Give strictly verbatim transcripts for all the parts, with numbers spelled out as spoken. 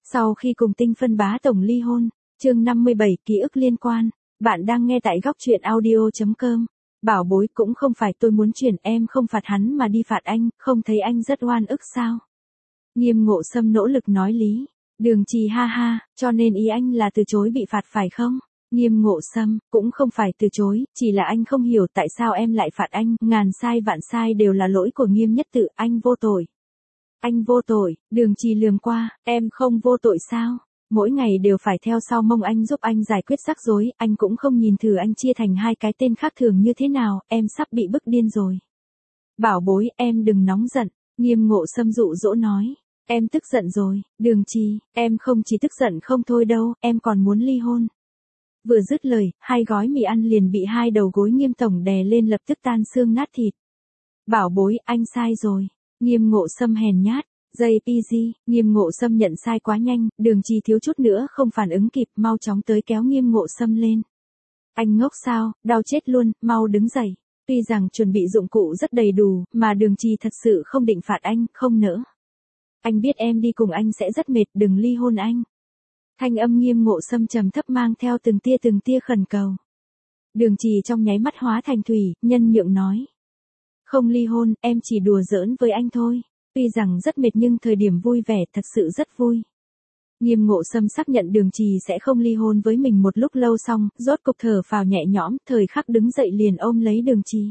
Sau khi cùng Tinh Phân bá tổng ly hôn, chương năm mươi bảy ký ức liên quan, bạn đang nghe tại góc truyện audio.com. Bảo bối cũng không phải tôi muốn chuyển em không phạt hắn mà đi phạt anh, không thấy anh rất oan ức sao? Nghiêm Ngộ Sâm nỗ lực nói lý. Đường Trì ha ha, cho nên ý anh là từ chối bị phạt phải không? Nghiêm Ngộ Sâm, cũng không phải từ chối, chỉ là anh không hiểu tại sao em lại phạt anh, ngàn sai vạn sai đều là lỗi của Nghiêm Nhất Tự, anh vô tội. Anh vô tội, Đường Trì lườm qua, em không vô tội sao? Mỗi ngày đều phải theo sau mông anh giúp anh giải quyết rắc rối, anh cũng không nhìn thử anh chia thành hai cái tên khác thường như thế nào, em sắp bị bức điên rồi. Bảo bối, em đừng nóng giận, Nghiêm Ngộ Sâm dụ dỗ nói. Em tức giận rồi, Đường Trì, em không chỉ tức giận không thôi đâu, em còn muốn ly hôn. Vừa dứt lời, hai gói mì ăn liền bị hai đầu gối Nghiêm tổng đè lên lập tức tan xương nát thịt. Bảo bối, anh sai rồi. Nghiêm Ngộ Sâm hèn nhát. gi pê giê, Nghiêm Ngộ Sâm nhận sai quá nhanh, Đường Trì thiếu chút nữa không phản ứng kịp, mau chóng tới kéo Nghiêm Ngộ Sâm lên. Anh ngốc sao, đau chết luôn, mau đứng dậy. Tuy rằng chuẩn bị dụng cụ rất đầy đủ, mà Đường Trì thật sự không định phạt anh, không nỡ. Anh biết em đi cùng anh sẽ rất mệt, đừng ly hôn anh. Thanh âm Nghiêm Ngộ Sâm trầm thấp mang theo từng tia từng tia khẩn cầu. Đường Trì trong nháy mắt hóa thành thủy, nhân nhượng nói. Không ly hôn, em chỉ đùa giỡn với anh thôi. Tuy rằng rất mệt nhưng thời điểm vui vẻ thật sự rất vui. Nghiêm Ngộ Sâm xác nhận Đường Trì sẽ không ly hôn với mình một lúc lâu xong, rốt cục thở phào nhẹ nhõm, thời khắc đứng dậy liền ôm lấy Đường Trì.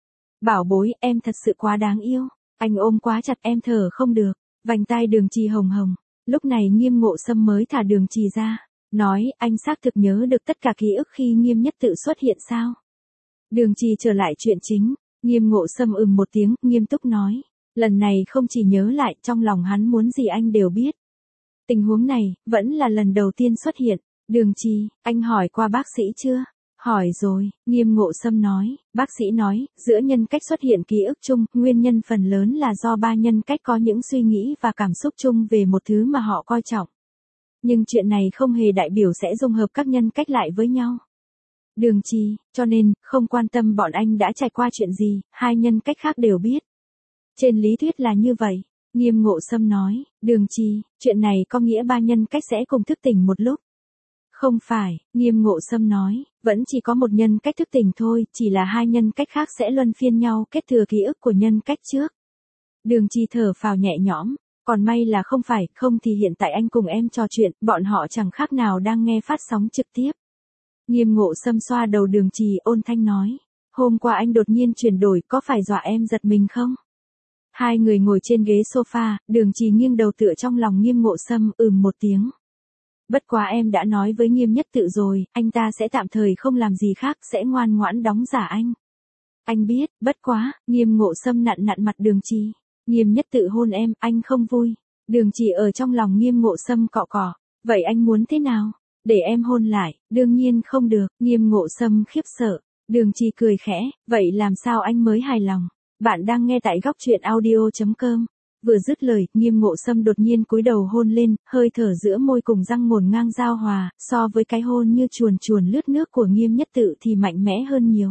Bảo bối, em thật sự quá đáng yêu. Anh ôm quá chặt em thở không được. Vành tai Đường Trì hồng hồng. Lúc này Nghiêm Ngộ Sâm mới thả Đường Trì ra. Nói, anh xác thực nhớ được tất cả ký ức khi Nghiêm Nhất Tự xuất hiện sao? Đường Trì trở lại chuyện chính. Nghiêm Ngộ Sâm ừm một tiếng, nghiêm túc nói. Lần này không chỉ nhớ lại, trong lòng hắn muốn gì anh đều biết. Tình huống này, vẫn là lần đầu tiên xuất hiện. Đường Trì, anh hỏi qua bác sĩ chưa? Hỏi rồi, Nghiêm Ngộ Sâm nói. Bác sĩ nói, giữa nhân cách xuất hiện ký ức chung, nguyên nhân phần lớn là do ba nhân cách có những suy nghĩ và cảm xúc chung về một thứ mà họ coi trọng. Nhưng chuyện này không hề đại biểu sẽ dung hợp các nhân cách lại với nhau. Đường Trì, cho nên, không quan tâm bọn anh đã trải qua chuyện gì, hai nhân cách khác đều biết. Trên lý thuyết là như vậy, Nghiêm Ngộ Sâm nói. Đường Trì, chuyện này có nghĩa ba nhân cách sẽ cùng thức tỉnh một lúc. Không phải, Nghiêm Ngộ Sâm nói, vẫn chỉ có một nhân cách thức tỉnh thôi, chỉ là hai nhân cách khác sẽ luân phiên nhau kết thừa ký ức của nhân cách trước. Đường Trì thở phào nhẹ nhõm, còn may là không phải, không thì hiện tại anh cùng em trò chuyện, bọn họ chẳng khác nào đang nghe phát sóng trực tiếp. Nghiêm Ngộ Sâm xoa đầu Đường Trì ôn thanh nói, hôm qua anh đột nhiên chuyển đổi, có phải dọa em giật mình không? Hai người ngồi trên ghế sofa, Đường Trì nghiêng đầu tựa trong lòng Nghiêm Ngộ Sâm, ừm một tiếng. Bất quá em đã nói với Nghiêm Nhất Tự rồi, anh ta sẽ tạm thời không làm gì khác, sẽ ngoan ngoãn đóng giả anh. Anh biết, bất quá, Nghiêm Ngộ Sâm nặn nặn mặt Đường Trì. Nghiêm Nhất Tự hôn em, anh không vui. Đường Trì ở trong lòng Nghiêm Ngộ Sâm cọ cọ. Vậy anh muốn thế nào? Để em hôn lại, đương nhiên không được. Nghiêm Ngộ Sâm khiếp sợ. Đường Trì cười khẽ, vậy làm sao anh mới hài lòng? Bạn đang nghe tại góc truyện audio.com. Vừa dứt lời, Nghiêm Ngộ Sâm đột nhiên cúi đầu hôn lên, hơi thở giữa môi cùng răng ngổn ngang giao hòa, so với cái hôn như chuồn chuồn lướt nước của Nghiêm Nhất Tự thì mạnh mẽ hơn nhiều.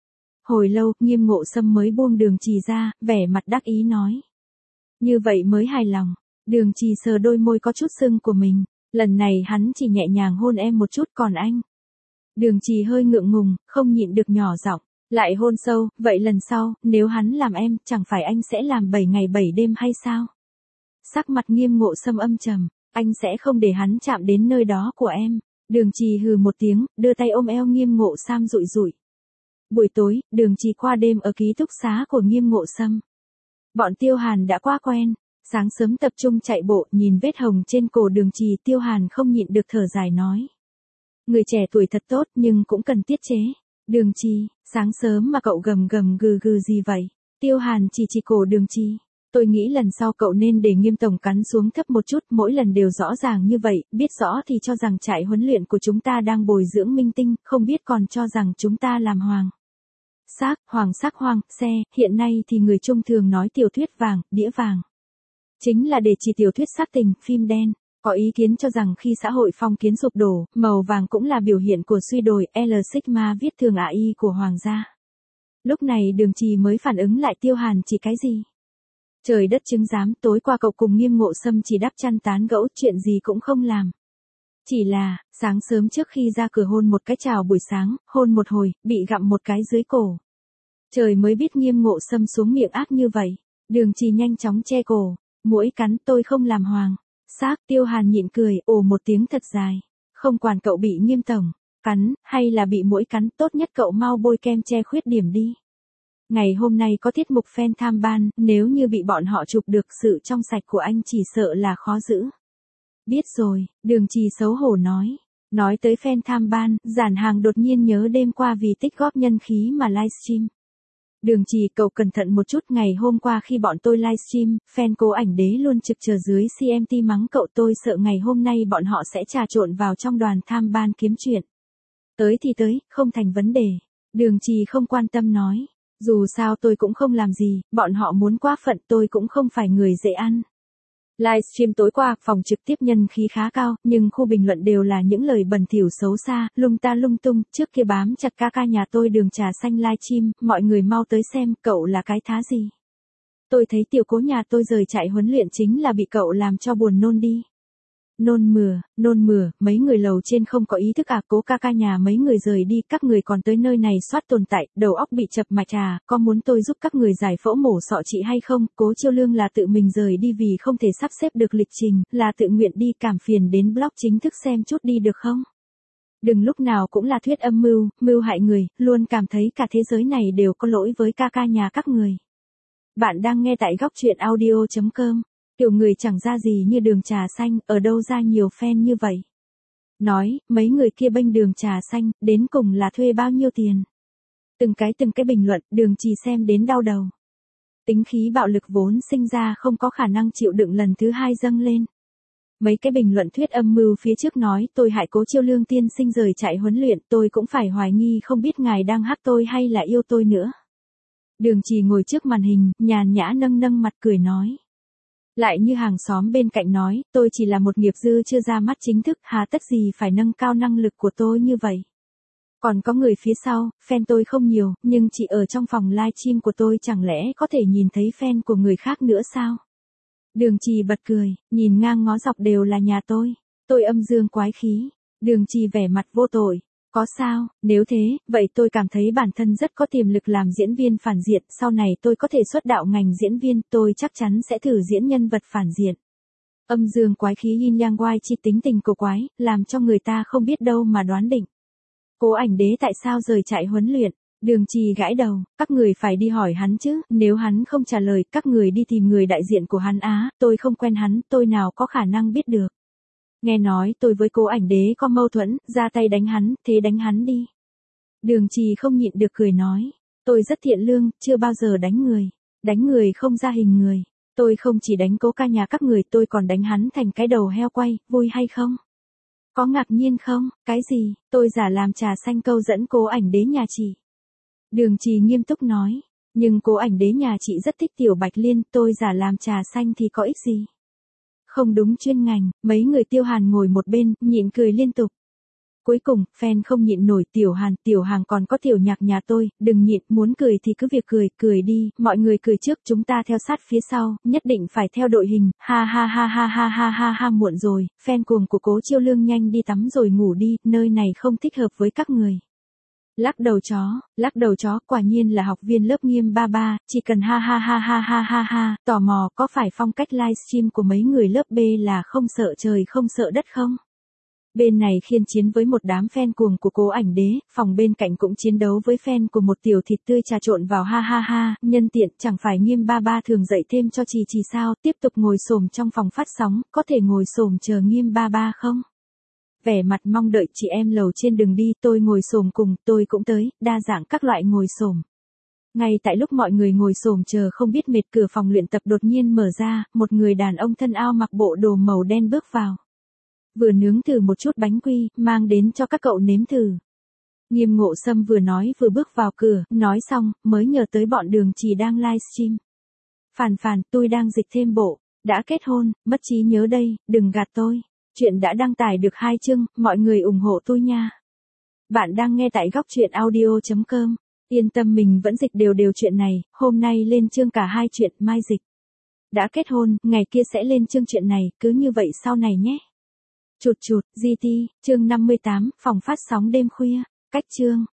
Hồi lâu, Nghiêm Ngộ Sâm mới buông Đường Trì ra, vẻ mặt đắc ý nói. Như vậy mới hài lòng. Đường Trì sờ đôi môi có chút sưng của mình, lần này hắn chỉ nhẹ nhàng hôn em một chút còn anh. Đường Trì hơi ngượng ngùng, không nhịn được nhỏ giọng. Lại hôn sâu, vậy lần sau, nếu hắn làm em, chẳng phải anh sẽ làm bảy ngày bảy đêm hay sao? Sắc mặt Nghiêm Ngộ Sâm âm trầm, anh sẽ không để hắn chạm đến nơi đó của em. Đường Trì hừ một tiếng, đưa tay ôm eo Nghiêm Ngộ Sam rụi rụi. Buổi tối, Đường Trì qua đêm ở ký túc xá của Nghiêm Ngộ Sâm. Bọn Tiêu Hàn đã qua quen, sáng sớm tập trung chạy bộ, nhìn vết hồng trên cổ Đường Trì, Tiêu Hàn không nhịn được thở dài nói. Người trẻ tuổi thật tốt nhưng cũng cần tiết chế. Đường Trì, sáng sớm mà cậu gầm gầm gừ gừ gì vậy? Tiêu Hàn chỉ chỉ cổ Đường Trì. Tôi nghĩ lần sau cậu nên để Nghiêm tổng cắn xuống thấp một chút, mỗi lần đều rõ ràng như vậy, biết rõ thì cho rằng trại huấn luyện của chúng ta đang bồi dưỡng minh tinh, không biết còn cho rằng chúng ta làm hoàng. Sắc, hoàng sắc hoàng, xe, hiện nay thì người trung thường nói tiểu thuyết vàng, đĩa vàng. Chính là để chỉ tiểu thuyết sắc tình, phim đen. Có ý kiến cho rằng khi xã hội phong kiến sụp đổ, màu vàng cũng là biểu hiện của suy đồi, L Sigma viết thường a i của hoàng gia. Lúc này Đường Trì mới phản ứng lại Tiêu Hàn chỉ cái gì? Trời đất chứng giám, tối qua cậu cùng Nghiêm Ngộ Sâm chỉ đắp chăn tán gẫu, chuyện gì cũng không làm. Chỉ là, sáng sớm trước khi ra cửa hôn một cái chào buổi sáng, hôn một hồi, bị gặm một cái dưới cổ. Trời mới biết Nghiêm Ngộ Sâm xuống miệng ác như vậy. Đường Trì nhanh chóng che cổ. Muỗi cắn, tôi không làm hoàng. Xác, Tiêu Hàn nhịn cười, ồ một tiếng thật dài. Không quản cậu bị Nghiêm tổng cắn, hay là bị muỗi cắn, tốt nhất cậu mau bôi kem che khuyết điểm đi. Ngày hôm nay có tiết mục fan tham ban, nếu như bị bọn họ chụp được sự trong sạch của anh chỉ sợ là khó giữ. Biết rồi, Đường Trì xấu hổ nói. Nói tới fan tham ban, Giản Hàng đột nhiên nhớ đêm qua vì tích góp nhân khí mà livestream. Đường Trì, cậu cẩn thận một chút, ngày hôm qua khi bọn tôi livestream, fan Cố Ảnh Đế luôn trực chờ dưới xê em tê mắng cậu, tôi sợ ngày hôm nay bọn họ sẽ trà trộn vào trong đoàn tham ban kiếm chuyện. Tới thì tới, không thành vấn đề. Đường Trì không quan tâm nói. Dù sao tôi cũng không làm gì, bọn họ muốn quá phận, tôi cũng không phải người dễ ăn. Livestream tối qua, phòng trực tiếp nhân khí khá cao, nhưng khu bình luận đều là những lời bẩn thỉu xấu xa, lung ta lung tung, trước kia bám chặt ca ca nhà tôi Đường Trà Xanh livestream, mọi người mau tới xem, cậu là cái thá gì. Tôi thấy tiểu Cố nhà tôi rời trại huấn luyện chính là bị cậu làm cho buồn nôn đi. Nôn mửa, nôn mửa, mấy người lầu trên không có ý thức à, Cố ca ca nhà mấy người rời đi, các người còn tới nơi này soát tồn tại, đầu óc bị chập mạch à, có muốn tôi giúp các người giải phẫu mổ sọ trị hay không? Cố Chiêu Lương là tự mình rời đi vì không thể sắp xếp được lịch trình, là tự nguyện đi, cảm phiền đến blog chính thức xem chút đi được không? Đừng lúc nào cũng là thuyết âm mưu, mưu hại người, luôn cảm thấy cả thế giới này đều có lỗi với ca ca nhà các người. Bạn đang nghe tại góc truyện audio chấm com. Kiểu người chẳng ra gì như Đường Trà Xanh, ở đâu ra nhiều fan như vậy. Nói, mấy người kia bênh Đường Trà Xanh, đến cùng là thuê bao nhiêu tiền. Từng cái từng cái bình luận, Đường Trì xem đến đau đầu. Tính khí bạo lực vốn sinh ra không có khả năng chịu đựng lần thứ hai dâng lên. Mấy cái bình luận thuyết âm mưu phía trước nói tôi hại Cố Chiêu Lương tiên sinh rời chạy huấn luyện, tôi cũng phải hoài nghi không biết ngài đang hắc tôi hay là yêu tôi nữa. Đường Trì ngồi trước màn hình, nhàn nhã nâng nâng mặt cười nói. Lại như hàng xóm bên cạnh nói, tôi chỉ là một nghiệp dư chưa ra mắt chính thức, hà tất gì phải nâng cao năng lực của tôi như vậy. Còn có người phía sau, fan tôi không nhiều, nhưng chỉ ở trong phòng livestream của tôi chẳng lẽ có thể nhìn thấy fan của người khác nữa sao? Đường Trì bật cười, nhìn ngang ngó dọc đều là nhà tôi. Tôi âm dương quái khí. Đường Trì vẻ mặt vô tội. Có sao, nếu thế, vậy tôi cảm thấy bản thân rất có tiềm lực làm diễn viên phản diện, sau này tôi có thể xuất đạo ngành diễn viên, tôi chắc chắn sẽ thử diễn nhân vật phản diện. Âm dương quái khí yin yang wai chi tính tình cổ quái, làm cho người ta không biết đâu mà đoán định. Cố Ảnh Đế tại sao rời trại huấn luyện? Đường Trì gãi đầu, các người phải đi hỏi hắn chứ, nếu hắn không trả lời, các người đi tìm người đại diện của hắn á, tôi không quen hắn, tôi nào có khả năng biết được. Nghe nói tôi với Cố Ảnh Đế có mâu thuẫn, ra tay đánh hắn, thế đánh hắn đi. Đường Trì không nhịn được cười nói, tôi rất thiện lương, chưa bao giờ đánh người. Đánh người không ra hình người. Tôi không chỉ đánh Cố ca nhà các người, tôi còn đánh hắn thành cái đầu heo quay, vui hay không? Có ngạc nhiên không? Cái gì? Tôi giả làm Trà Xanh câu dẫn Cố Ảnh Đế nhà chị. Đường Trì nghiêm túc nói, nhưng Cố Ảnh Đế nhà chị rất thích Tiểu Bạch Liên, tôi giả làm Trà Xanh thì có ích gì? Không đúng chuyên ngành, mấy người Tiêu Hàn ngồi một bên, nhịn cười liên tục. Cuối cùng, fan không nhịn nổi, Tiểu Hàn, Tiểu Hàng còn có Tiểu Nhạc nhà tôi, đừng nhịn, muốn cười thì cứ việc cười, cười đi, mọi người cười trước, chúng ta theo sát phía sau, nhất định phải theo đội hình, ha ha ha ha ha ha ha ha muộn rồi, fan cuồng của Cố Chiêu Lương nhanh đi tắm rồi ngủ đi, nơi này không thích hợp với các người. Lắc đầu chó, lắc đầu chó, quả nhiên là học viên lớp Nghiêm ba ba, chỉ cần ha ha ha ha ha ha ha, tò mò có phải phong cách livestream của mấy người lớp B là không sợ trời không sợ đất không? Bên này khiên chiến với một đám fan cuồng của Cố Ảnh Đế, phòng bên cạnh cũng chiến đấu với fan của một tiểu thịt tươi trà trộn vào ha ha ha, nhân tiện chẳng phải Nghiêm ba ba thường dạy thêm cho Trì Trì sao, tiếp tục ngồi xổm trong phòng phát sóng, có thể ngồi xổm chờ Nghiêm ba ba không? Vẻ mặt mong đợi, chị em lầu trên đừng đi, tôi ngồi xổm cùng, tôi cũng tới, đa dạng các loại ngồi xổm. Ngay tại lúc mọi người ngồi xổm chờ không biết mệt, cửa phòng luyện tập đột nhiên mở ra, một người đàn ông thân ao mặc bộ đồ màu đen bước vào. Vừa nướng thử một chút bánh quy, mang đến cho các cậu nếm thử. Nghiêm Ngộ Sâm vừa nói vừa bước vào cửa, nói xong, mới nhớ tới bọn Đường Trì đang livestream. Phàn phàn, tôi đang dịch thêm bộ, đã kết hôn, mất trí nhớ đây, đừng gạt tôi. Chuyện đã đăng tải được hai chương, mọi người ủng hộ tôi nha. Bạn đang nghe tại góc truyện audio chấm com. Yên tâm, mình vẫn dịch đều đều chuyện này, hôm nay lên chương cả hai chuyện, mai dịch. Đã kết hôn, ngày kia sẽ lên chương chuyện này, cứ như vậy sau này nhé. Chụt chụt, giê tê, chương năm mươi tám, phòng phát sóng đêm khuya, cách chương.